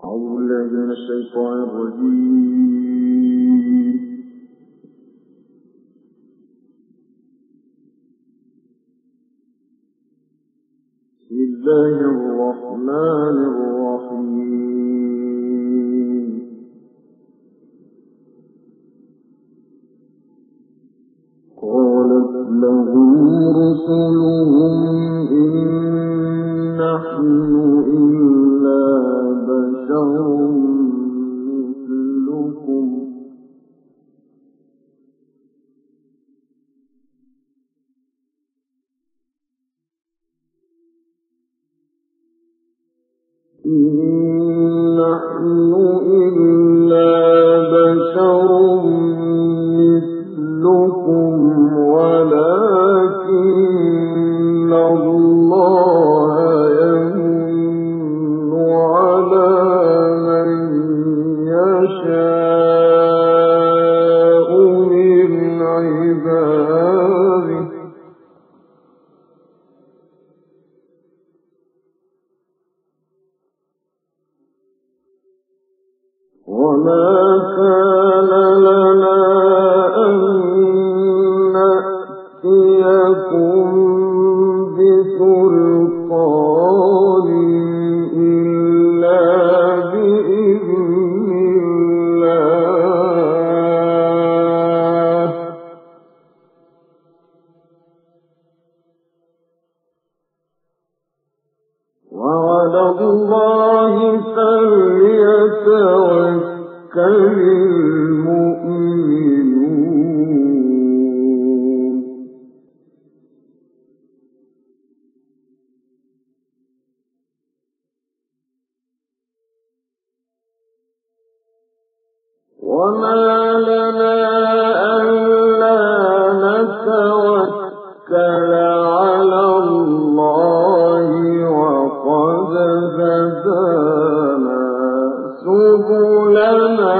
أعوذ بالله من الشيطان الرجيم. بسم الله الرحمن الرحيم. قالت لهم رسلهم إن نحن إلا بشر مثلكم ولكن الله يمن على من يشاء من عباده وما كان لنا أن نأتيكم بسلطان إلا بإذن الله وعلى الله فليتوكل المؤمنون. وما لنا ألا نتوكل على الله وقد هدانا سبلنا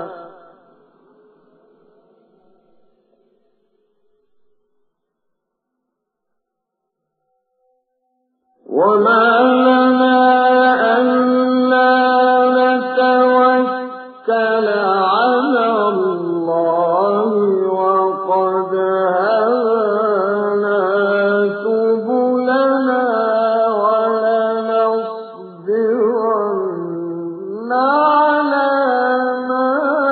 وما لنا ألا نتوكل على الله وقد هدانا سبلنا ولنصبرن على ما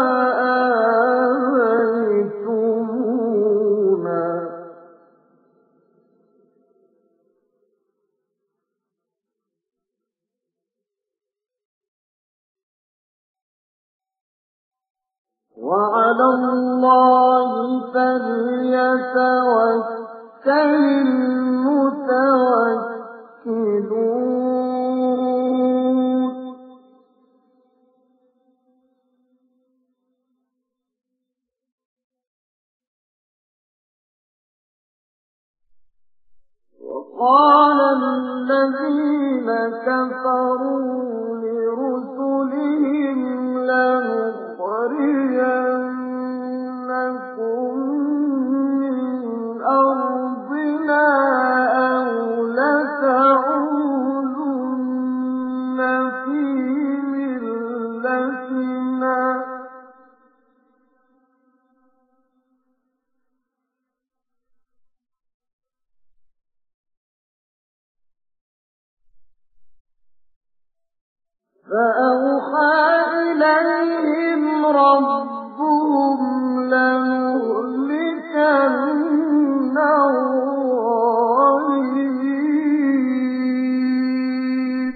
آذيتمونا وعلى الله فليتوكل المتوكلون. وقال الذين كفروا لرسلهم لنخرجنكم من أرضنا أو لتعودن في ملتنا فأوحى إليهم ربهم لنهلكن الظالمين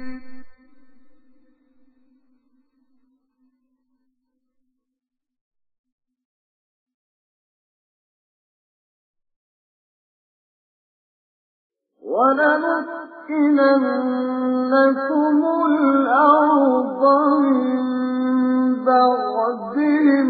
ولنسكننكم الأرض من بعدهم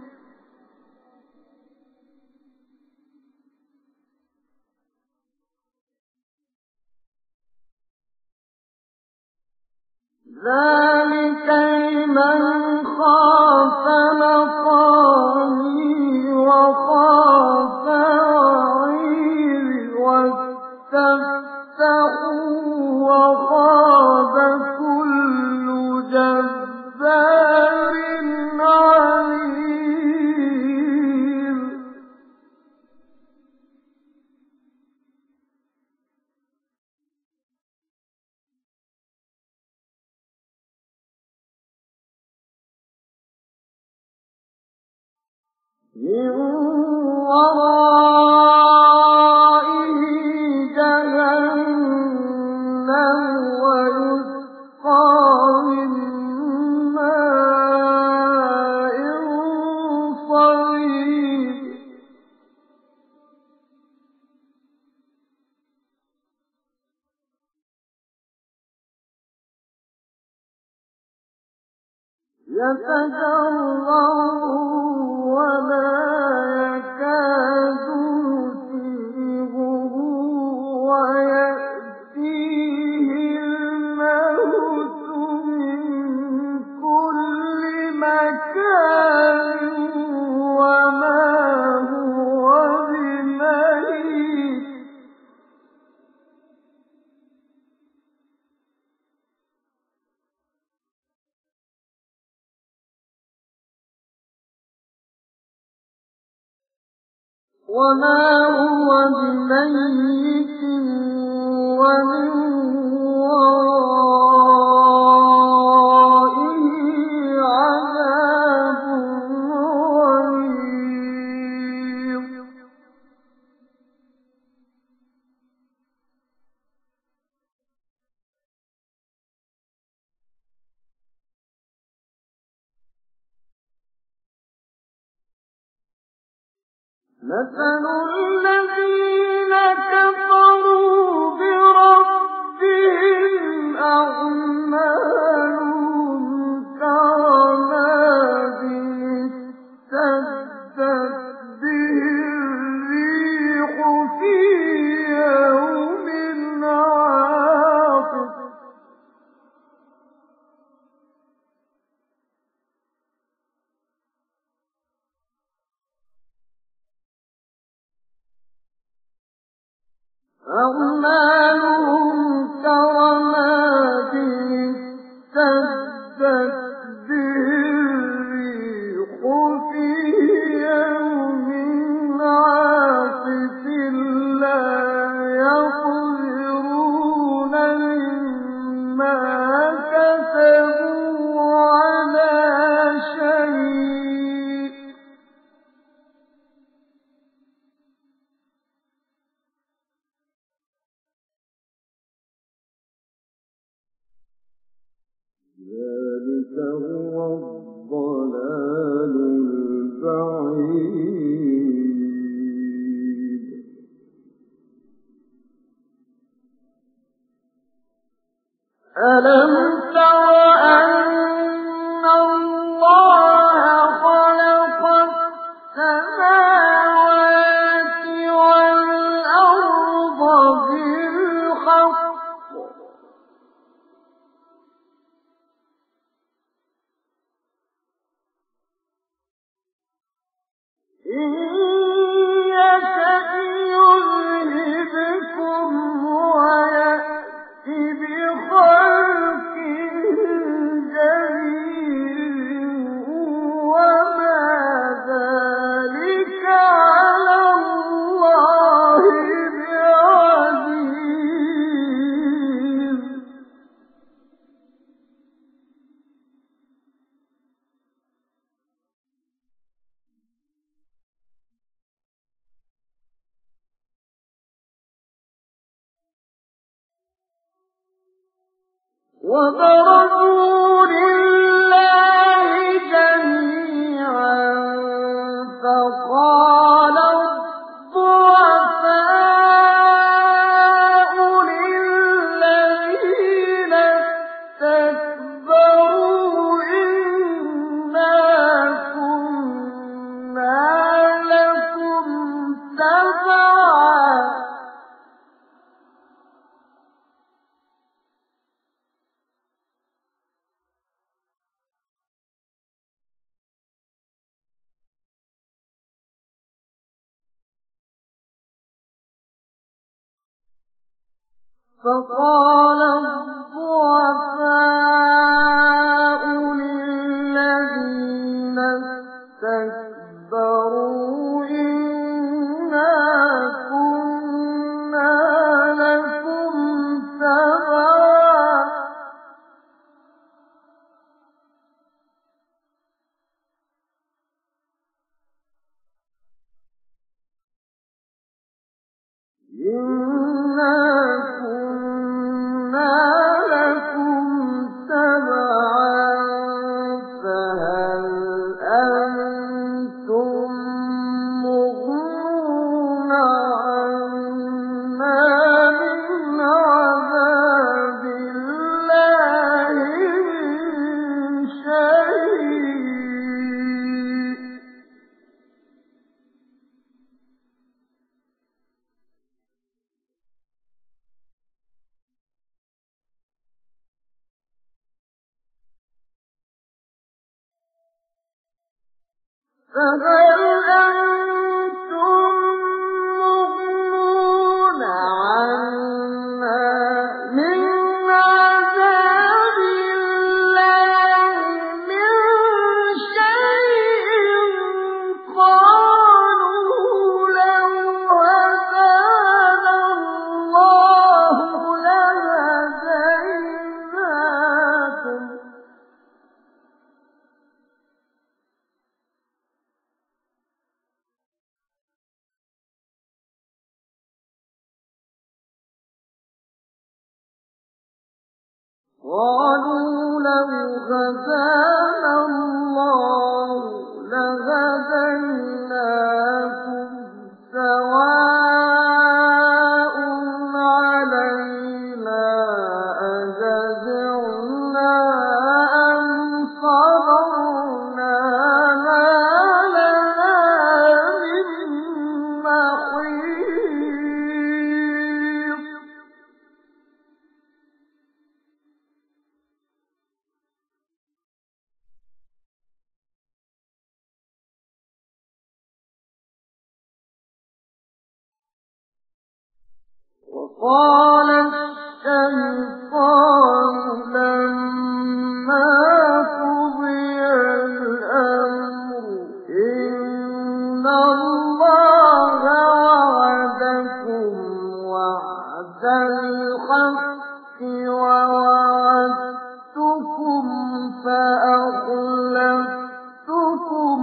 ذلك لمن خاف مقامي وخاف وعيد واستفتحوا وخاب كل جبار من ورائه جهنم ويسقى من ماء صديد يتجرعه ولا يكاد يسيغه ويأتيه الموت من كل مكان وما هو بميت ومن ورائه عذاب غليظ مثل الذين كفروا بربهم أعمالهم كرماد اشتدت به الريح في يوم عاصف أعمالهم كرماد اشتدت به الريح في يوم عاصف لا يقدرون مما كسبوا على شيء ذلك هو الضلال البعيد ألم تر أن الله خلق السماوات والأرض بالحق إن يشأ يذهبكم ويأت بخلق جديد وما ذلك على الله بعزيز وبرزوا لله جميعا فقال الضعفاء للذين استكبروا إنا كنا لكم تبعا فقال الضعفاء للذين استكبروا إنا كنا لكم تبعا فهل أنتم مغنون عنا من عذاب الله من شيء قالوا لو هدانا الله لهديناكم قالوا لو هدانا الله لهديناكم سواء علينا أجزعنا أم صبرنا ما لنا من محيص وقال الشيطان لما قضي الأمر إن الله وعدكم وعد الحق ووعدتكم فأخلفتكم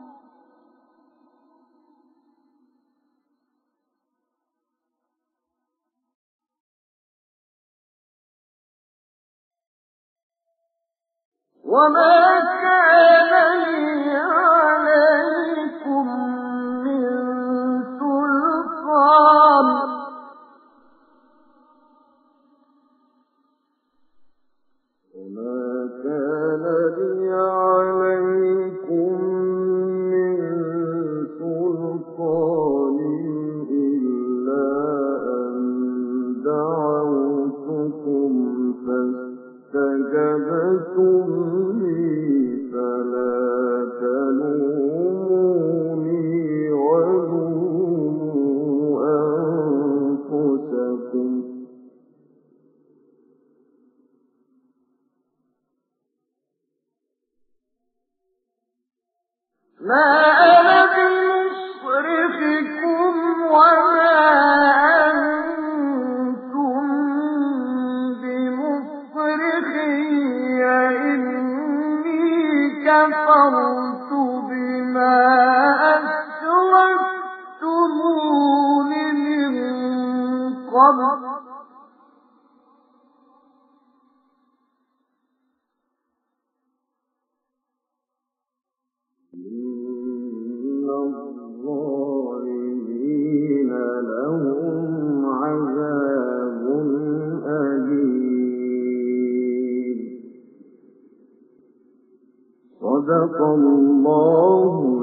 وما كان لي عليكم من سلطان إلا أن دعوتكم فاستجبتم لي فلا تلوموني ولوموا أنفسكم ما أنا بمصرخكم وما أنتم بمصرخي إني كفرت بما أشركتمون من قبل إن الظالمين لهم عذاب أليم صدق الله